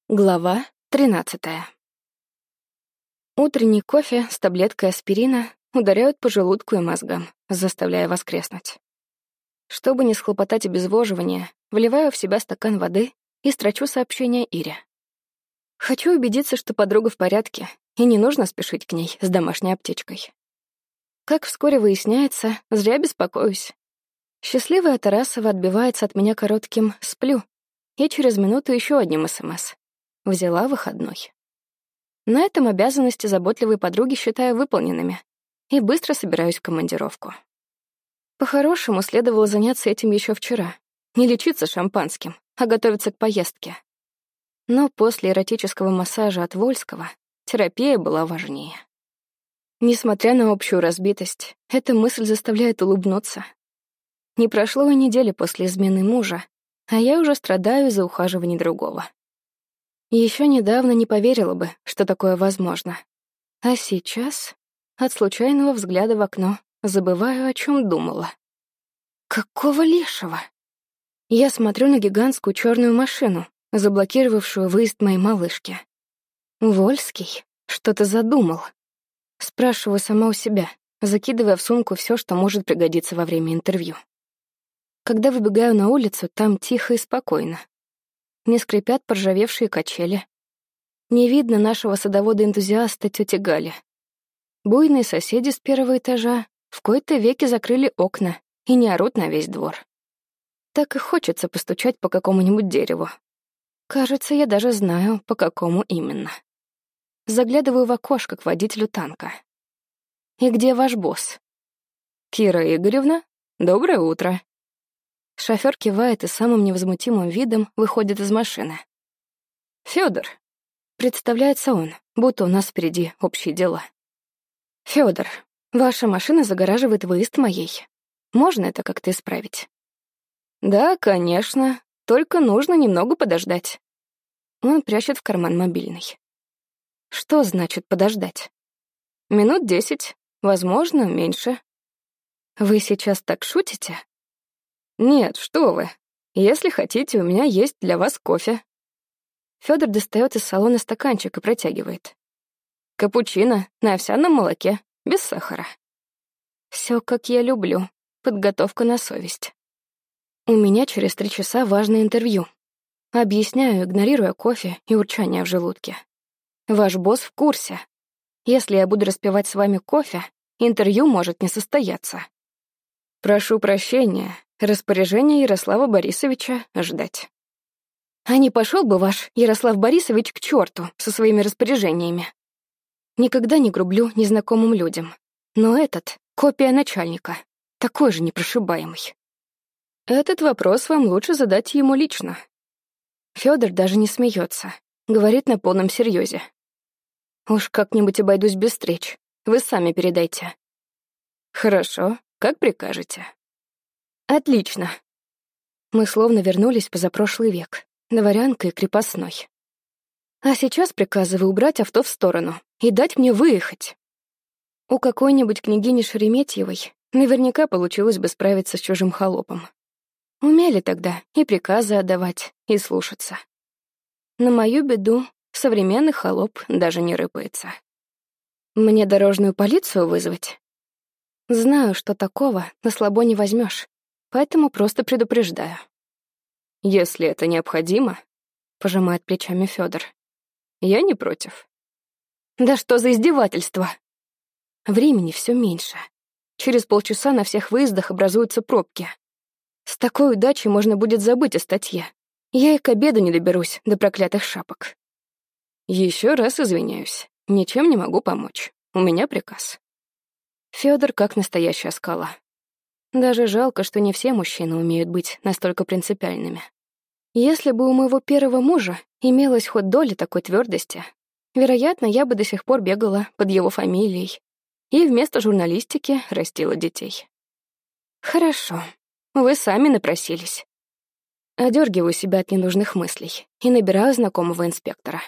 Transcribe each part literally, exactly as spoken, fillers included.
Глава тринадцатая. Утренний кофе с таблеткой аспирина ударяют по желудку и мозгам, заставляя воскреснуть. Чтобы не схлопотать обезвоживание, вливаю в себя стакан воды и строчу сообщение Ире. Хочу убедиться, что подруга в порядке, и не нужно спешить к ней с домашней аптечкой. Как вскоре выясняется, зря беспокоюсь. Счастливая Тарасова отбивается от меня коротким «сплю» и через минуту еще одним СМС. Взяла выходной. На этом обязанности заботливой подруги считаю выполненными и быстро собираюсь в командировку. По-хорошему, следовало заняться этим еще вчера. Не лечиться шампанским, а готовиться к поездке. Но после эротического массажа от Вольского терапия была важнее. Несмотря на общую разбитость, эта мысль заставляет улыбнуться. Не прошло и недели после измены мужа, а я уже страдаю из-за ухаживания другого. Еще недавно не поверила бы, что такое возможно. А сейчас, от случайного взгляда в окно, забываю, о чем думала. Какого лешего? Я смотрю на гигантскую черную машину, заблокировавшую выезд моей малышки. Вольский что-то задумал. Спрашиваю сама у себя, закидывая в сумку все, что может пригодиться во время интервью. Когда выбегаю на улицу, там тихо и спокойно. Не скрипят поржавевшие качели. Не видно нашего садовода-энтузиаста тети Гали. Буйные соседи с первого этажа в кои-то веки закрыли окна и не орут на весь двор. Так и хочется постучать по какому-нибудь дереву. Кажется, я даже знаю, по какому именно. Заглядываю в окошко к водителю танка. «И где ваш босс?» «Кира Игоревна, доброе утро». Шофёр кивает и самым невозмутимым видом выходит из машины. «Фёдор», — представляется он, будто у нас впереди общие дела. «Фёдор, ваша машина загораживает выезд моей. Можно это как-то исправить?» «Да, конечно, только нужно немного подождать». Он прячет в карман мобильный. «Что значит подождать?» «Минут десять, возможно, меньше». «Вы сейчас так шутите?» «Нет, что вы. Если хотите, у меня есть для вас кофе». Фёдор достает из салона стаканчик и протягивает. «Капучино на овсяном молоке, без сахара». Все, как я люблю. Подготовка на совесть. У меня через три часа важное интервью. Объясняю, игнорируя кофе и урчание в желудке. Ваш босс в курсе. Если я буду распивать с вами кофе, интервью может не состояться. Прошу прощения. Распоряжение Ярослава Борисовича ждать. А не пошел бы ваш Ярослав Борисович к черту со своими распоряжениями. Никогда не грублю незнакомым людям. Но этот — копия начальника, такой же непрошибаемый. Этот вопрос вам лучше задать ему лично. Фёдор даже не смеется, говорит на полном серьезе. Уж как-нибудь обойдусь без встреч, вы сами передайте. Хорошо, как прикажете. Отлично. Мы словно вернулись в позапрошлый век, дворянка и крепостной. А сейчас приказываю убрать авто в сторону и дать мне выехать. У какой-нибудь княгини Шереметьевой наверняка получилось бы справиться с чужим холопом. Умели тогда и приказы отдавать, и слушаться. На мою беду современный холоп даже не рыпается. Мне дорожную полицию вызвать? Знаю, что такого на слабо не возьмешь. Поэтому просто предупреждаю. Если это необходимо, пожимает плечами Фёдор, я не против. Да что за издевательство? Времени все меньше. Через полчаса на всех выездах образуются пробки. С такой удачей можно будет забыть о статье. Я и к обеду не доберусь до проклятых шапок. Еще раз извиняюсь, ничем не могу помочь. У меня приказ. Фёдор как настоящая скала. Даже жалко, что не все мужчины умеют быть настолько принципиальными. Если бы у моего первого мужа имелась хоть доля такой твердости, вероятно, я бы до сих пор бегала под его фамилией и вместо журналистики растила детей. Хорошо, вы сами напросились. Одергиваю себя от ненужных мыслей и набираю знакомого инспектора.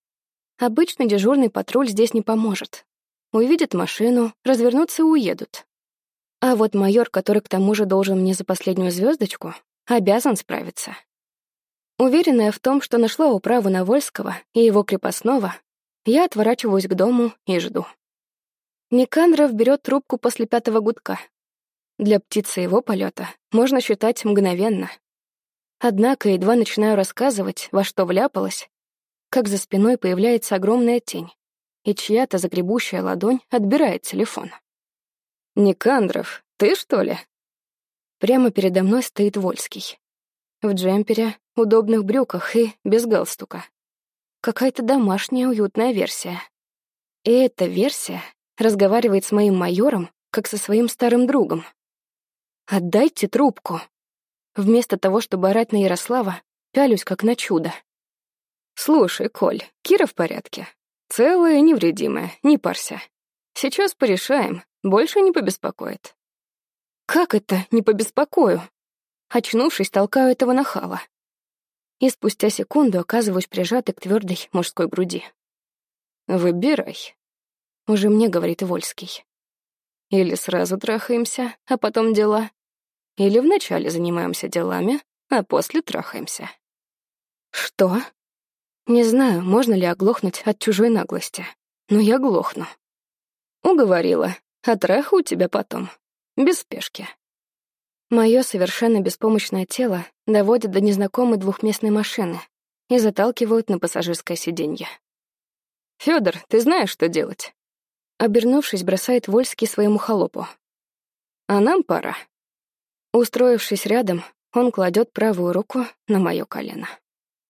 Обычно дежурный патруль здесь не поможет. Увидят машину, развернутся и уедут. А вот майор, который к тому же должен мне за последнюю звездочку, обязан справиться. Уверенная в том, что нашла управу на Вольского и его крепостного, я отворачиваюсь к дому и жду. Никандров берет трубку после пятого гудка. Для птицы его полета можно считать мгновенно. Однако едва начинаю рассказывать, во что вляпалась, как за спиной появляется огромная тень, и чья-то загребущая ладонь отбирает телефон. «Никандров, ты что ли?» Прямо передо мной стоит Вольский. В джемпере, удобных брюках и без галстука. Какая-то домашняя уютная версия. И эта версия разговаривает с моим майором, как со своим старым другом. «Отдайте трубку!» Вместо того, чтобы орать на Ярослава, пялюсь как на чудо. «Слушай, Коль, Кира в порядке. Целая и невредимая, не парься. Сейчас порешаем, больше не побеспокоит». «Как это не побеспокою?» Очнувшись, толкаю этого нахала. И спустя секунду оказываюсь прижатой к твердой мужской груди. «Выбирай», — уже мне говорит Вольский. «Или сразу трахаемся, а потом дела. Или вначале занимаемся делами, а после трахаемся». «Что?» Не знаю, можно ли оглохнуть от чужой наглости, но я глохну. Уговорила, а траха у тебя потом. Без спешки. Мое совершенно беспомощное тело доводят до незнакомой двухместной машины и заталкивают на пассажирское сиденье. «Фёдор, ты знаешь, что делать?» Обернувшись, бросает Вольский своему холопу. «А нам пора». Устроившись рядом, он кладет правую руку на моё колено.